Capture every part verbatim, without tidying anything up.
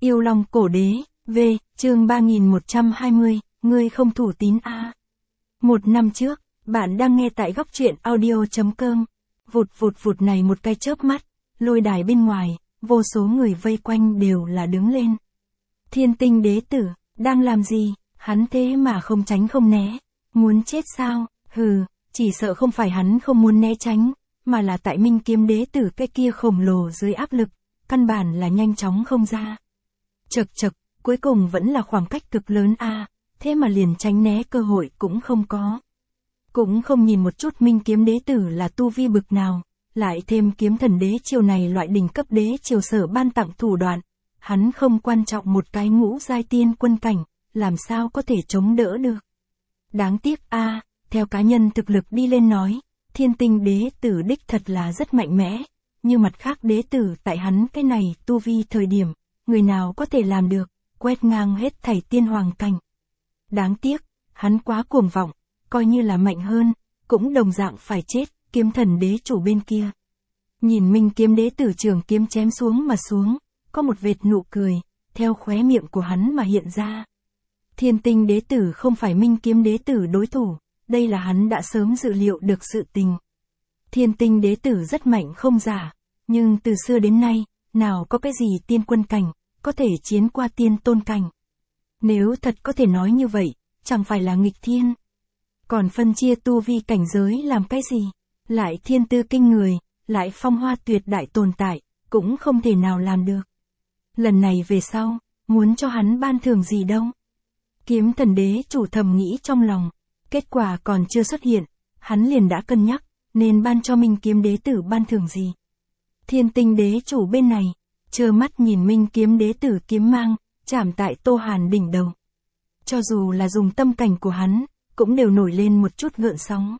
Yêu Long Cổ Đế, V, chương ba nghìn một trăm hai mươi, ngươi không thủ tín a. Một năm trước, bạn đang nghe tại góc truyện audio chấm com. Vụt vụt vụt này một cái chớp mắt, lôi đài bên ngoài, vô số người vây quanh đều là đứng lên. Thiên Tinh Đế Tử, đang làm gì, hắn thế mà không tránh không né, muốn chết sao, hừ, chỉ sợ không phải hắn không muốn né tránh, mà là tại Minh Kiếm Đế Tử cái kia khổng lồ dưới áp lực, căn bản là nhanh chóng không ra. Chật chật, cuối cùng vẫn là khoảng cách cực lớn a, thế mà liền tránh né cơ hội cũng không có. Cũng không nhìn một chút Minh Kiếm Đế Tử là tu vi bực nào, lại thêm Kiếm Thần Đế triều này loại đỉnh cấp đế triều sở ban tặng thủ đoạn, hắn không quan trọng một cái ngũ giai tiên quân cảnh, làm sao có thể chống đỡ được. Đáng tiếc a, theo cá nhân thực lực đi lên nói, Thiên Tinh Đế Tử đích thật là rất mạnh mẽ, như mặt khác đế tử tại hắn cái này tu vi thời điểm, người nào có thể làm được, quét ngang hết thảy tiên hoàng cảnh. Đáng tiếc, hắn quá cuồng vọng, coi như là mạnh hơn, cũng đồng dạng phải chết, Kiếm Thần Đế chủ bên kia. Nhìn Minh Kiếm Đế Tử trường kiếm chém xuống mà xuống, có một vệt nụ cười, theo khóe miệng của hắn mà hiện ra. Thiên Tinh Đế Tử không phải Minh Kiếm Đế Tử đối thủ, đây là hắn đã sớm dự liệu được sự tình. Thiên Tinh Đế Tử rất mạnh không giả, nhưng từ xưa đến nay, nào có cái gì tiên quân cảnh, có thể chiến qua tiên tôn cảnh. Nếu thật có thể nói như vậy, chẳng phải là nghịch thiên. Còn phân chia tu vi cảnh giới làm cái gì, lại thiên tư kinh người, lại phong hoa tuyệt đại tồn tại, cũng không thể nào làm được. Lần này về sau, muốn cho hắn ban thưởng gì đâu. Kiếm Thần Đế chủ thầm nghĩ trong lòng, kết quả còn chưa xuất hiện, hắn liền đã cân nhắc, nên ban cho Minh Kiếm Đế Tử ban thưởng gì. Thiên Tinh Đế chủ bên này, trơ mắt nhìn Minh Kiếm Đế Tử kiếm mang, chạm tại Tô Hàn đỉnh đầu. Cho dù là dùng tâm cảnh của hắn, cũng đều nổi lên một chút gợn sóng.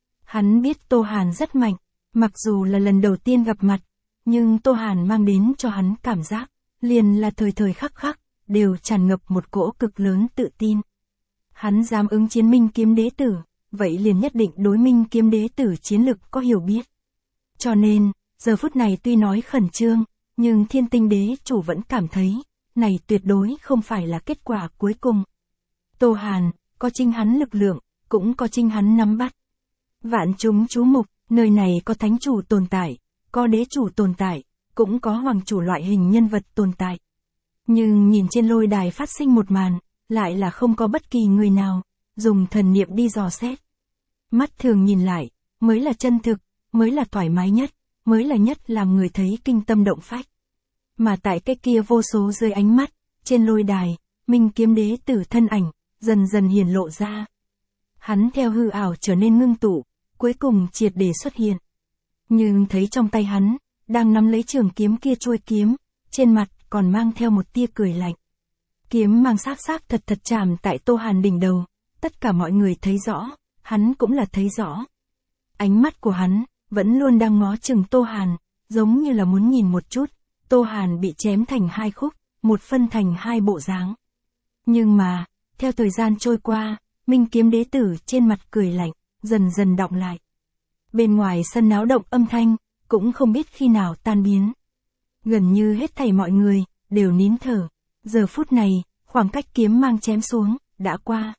Hắn biết Tô Hàn rất mạnh, mặc dù là lần đầu tiên gặp mặt, nhưng Tô Hàn mang đến cho hắn cảm giác, liền là thời thời khắc khắc, đều tràn ngập một cỗ cực lớn tự tin. Hắn dám ứng chiến Minh Kiếm Đế Tử, vậy liền nhất định đối Minh Kiếm Đế Tử chiến lực có hiểu biết. Cho nên, giờ phút này tuy nói khẩn trương, nhưng Thiên Tinh Đế chủ vẫn cảm thấy, này tuyệt đối không phải là kết quả cuối cùng. Tô Hàn, có chính hắn lực lượng, cũng có chính hắn nắm bắt. Vạn chúng chú mục, nơi này có thánh chủ tồn tại, có đế chủ tồn tại, cũng có hoàng chủ loại hình nhân vật tồn tại. Nhưng nhìn trên lôi đài phát sinh một màn, lại là không có bất kỳ người nào, dùng thần niệm đi dò xét. Mắt thường nhìn lại, mới là chân thực, mới là thoải mái nhất, mới là nhất làm người thấy kinh tâm động phách. Mà tại cái kia vô số dưới ánh mắt, trên lôi đài, Minh Kiếm Đế Tử thân ảnh, dần dần hiển lộ ra. Hắn theo hư ảo trở nên ngưng tụ, cuối cùng triệt để xuất hiện. Nhưng thấy trong tay hắn, đang nắm lấy trường kiếm kia chuôi kiếm, trên mặt còn mang theo một tia cười lạnh. Kiếm mang sắc sắc thật thật chạm tại Tô Hàn đỉnh đầu, tất cả mọi người thấy rõ, hắn cũng là thấy rõ. Ánh mắt của hắn, vẫn luôn đang ngó chừng Tô Hàn, giống như là muốn nhìn một chút, Tô Hàn bị chém thành hai khúc, một phân thành hai bộ dáng. Nhưng mà, theo thời gian trôi qua, Minh Kiếm Đế Tử trên mặt cười lạnh, dần dần đọng lại. Bên ngoài sân náo động âm thanh, cũng không biết khi nào tan biến. Gần như hết thảy mọi người, đều nín thở. Giờ phút này, khoảng cách kiếm mang chém xuống, đã qua.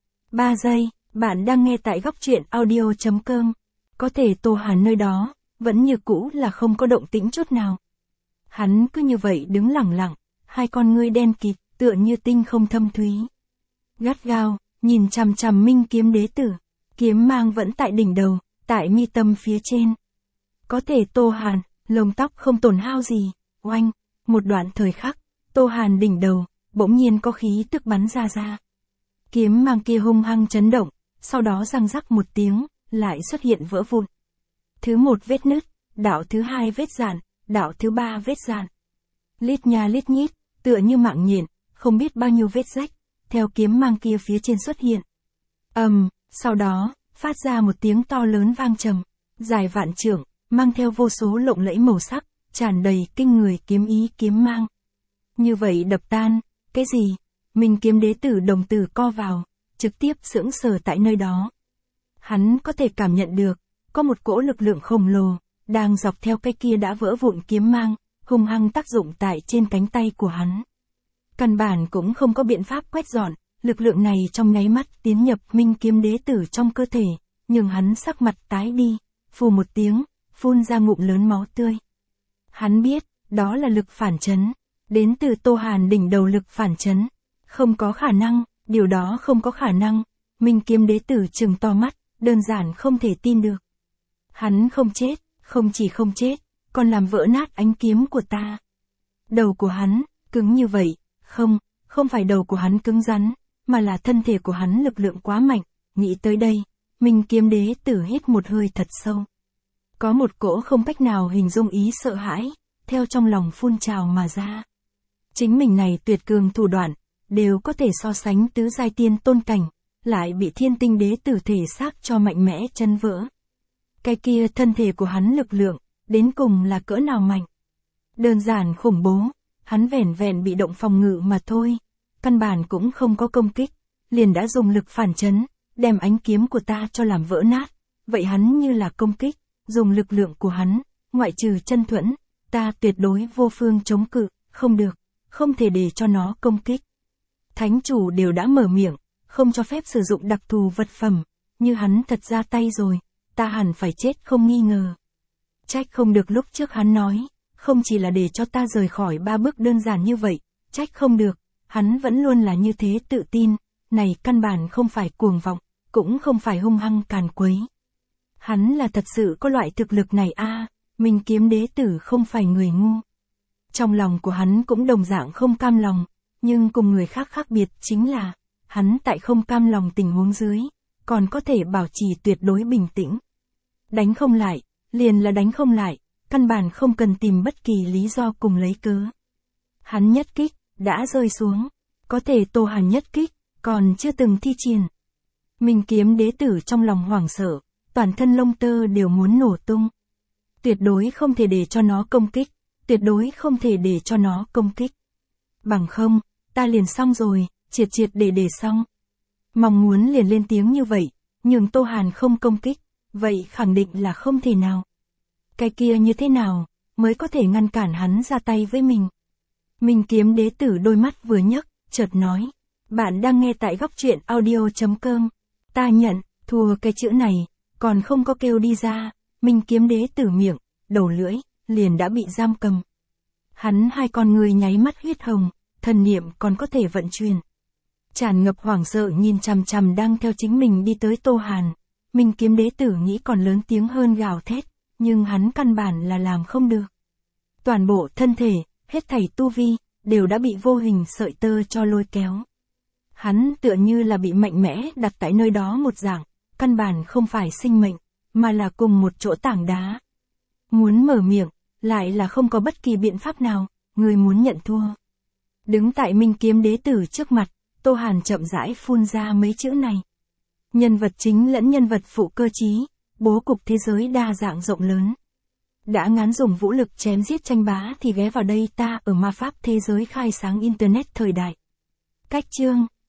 Ba giây, bạn đang nghe tại góc truyện audio chấm com. Có thể Tô Hàn nơi đó, vẫn như cũ là không có động tĩnh chút nào. Hắn cứ như vậy đứng lẳng lặng, hai con ngươi đen kịt, tựa như tinh không thâm thúy. Gắt gao, nhìn chằm chằm Minh Kiếm Đế Tử, kiếm mang vẫn tại đỉnh đầu, tại mi tâm phía trên. Có thể Tô Hàn, lông tóc không tổn hao gì, oanh, một đoạn thời khắc, Tô Hàn đỉnh đầu, bỗng nhiên có khí tức bắn ra ra. Kiếm mang kia hung hăng chấn động, sau đó răng rắc một tiếng, lại xuất hiện vỡ vụn. Thứ một vết nứt, đạo thứ hai vết dạn, đạo thứ ba vết dạn. Lít nha lít nhít, tựa như mạng nhện, không biết bao nhiêu vết rách, theo kiếm mang kia phía trên xuất hiện. Ầm, um, sau đó, phát ra một tiếng to lớn vang trầm, dài vạn trượng, mang theo vô số lộng lẫy màu sắc, tràn đầy kinh người kiếm ý kiếm mang. Như vậy đập tan, cái gì? Minh Kiếm Đế Tử đồng tử co vào, trực tiếp sững sờ tại nơi đó. Hắn có thể cảm nhận được, có một cỗ lực lượng khổng lồ, đang dọc theo cái kia đã vỡ vụn kiếm mang, hung hăng tác dụng tại trên cánh tay của hắn. căn bản cũng không có biện pháp quét dọn, lực lượng này trong nháy mắt tiến nhập Minh Kiếm Đế Tử trong cơ thể, nhưng hắn sắc mặt tái đi, phù một tiếng, phun ra ngụm lớn máu tươi. Hắn biết, đó là lực phản chấn, đến từ Tô Hàn đỉnh đầu lực phản chấn. Không có khả năng, điều đó không có khả năng. Minh Kiếm Đế Tử trừng to mắt, đơn giản không thể tin được. Hắn không chết, không chỉ không chết, còn làm vỡ nát ánh kiếm của ta. Đầu của hắn, cứng như vậy, không, không phải đầu của hắn cứng rắn, mà là thân thể của hắn lực lượng quá mạnh. Nghĩ tới đây, Minh Kiếm Đế Tử hít một hơi thật sâu. Có một cỗ không cách nào hình dung ý sợ hãi, theo trong lòng phun trào mà ra. Chính mình này tuyệt cường thủ đoạn, đều có thể so sánh tứ giai tiên tôn cảnh, lại bị Thiên Tinh Đế Tử thể xác cho mạnh mẽ chân vỡ. Cái kia thân thể của hắn lực lượng, đến cùng là cỡ nào mạnh. Đơn giản khủng bố, hắn vẻn vẹn bị động phòng ngự mà thôi, căn bản cũng không có công kích, liền đã dùng lực phản chấn, đem ánh kiếm của ta cho làm vỡ nát. Vậy hắn như là công kích, dùng lực lượng của hắn, ngoại trừ chân thuẫn, ta tuyệt đối vô phương chống cự, không được, không thể để cho nó công kích. Thánh chủ đều đã mở miệng, không cho phép sử dụng đặc thù vật phẩm, như hắn thật ra tay rồi, ta hẳn phải chết không nghi ngờ. Trách không được lúc trước hắn nói, không chỉ là để cho ta rời khỏi ba bước đơn giản như vậy, trách không được, hắn vẫn luôn là như thế tự tin, này căn bản không phải cuồng vọng, cũng không phải hung hăng càn quấy. Hắn là thật sự có loại thực lực này a, à, Minh Kiếm Đế Tử không phải người ngu. Trong lòng của hắn cũng đồng dạng không cam lòng, nhưng cùng người khác khác biệt chính là, hắn tại không cam lòng tình huống dưới, còn có thể bảo trì tuyệt đối bình tĩnh. Đánh không lại, liền là đánh không lại, căn bản không cần tìm bất kỳ lý do cùng lấy cớ. Hắn nhất kích, đã rơi xuống, có thể Tô Hàn nhất kích, còn chưa từng thi triển. Minh Kiếm Đế Tử trong lòng hoảng sợ, toàn thân lông tơ đều muốn nổ tung. Tuyệt đối không thể để cho nó công kích, tuyệt đối không thể để cho nó công kích. Bằng không, ta liền xong rồi, triệt triệt để để xong. Mong muốn liền lên tiếng như vậy, nhưng Tô Hàn không công kích, vậy khẳng định là không thể nào. Cái kia như thế nào, mới có thể ngăn cản hắn ra tay với mình. Minh Kiếm Đế Tử đôi mắt vừa nhấc, chợt nói, bạn đang nghe tại góc truyện audio chấm com. Ta nhận, thua cái chữ này, còn không có kêu đi ra, Minh Kiếm Đế Tử miệng, đầu lưỡi, liền đã bị giam cầm. Hắn hai con người nháy mắt huyết hồng, thần niệm còn có thể vận chuyển. Tràn ngập hoảng sợ nhìn chằm chằm đang theo chính mình đi tới Tô Hàn. Minh Kiếm Đế Tử nghĩ còn lớn tiếng hơn gào thét, nhưng hắn căn bản là làm không được. Toàn bộ thân thể, hết thảy tu vi, đều đã bị vô hình sợi tơ cho lôi kéo. Hắn tựa như là bị mạnh mẽ đặt tại nơi đó một dạng, căn bản không phải sinh mệnh, mà là cùng một chỗ tảng đá. Muốn mở miệng, lại là không có bất kỳ biện pháp nào, người muốn nhận thua. Đứng tại Minh Kiếm Đế Tử trước mặt, Tô Hàn chậm rãi phun ra mấy chữ này. Nhân vật chính lẫn nhân vật phụ cơ chí, bố cục thế giới đa dạng rộng lớn. Đã ngán dùng vũ lực chém giết tranh bá thì ghé vào đây ta ở ma pháp thế giới khai sáng internet thời đại. Cách chương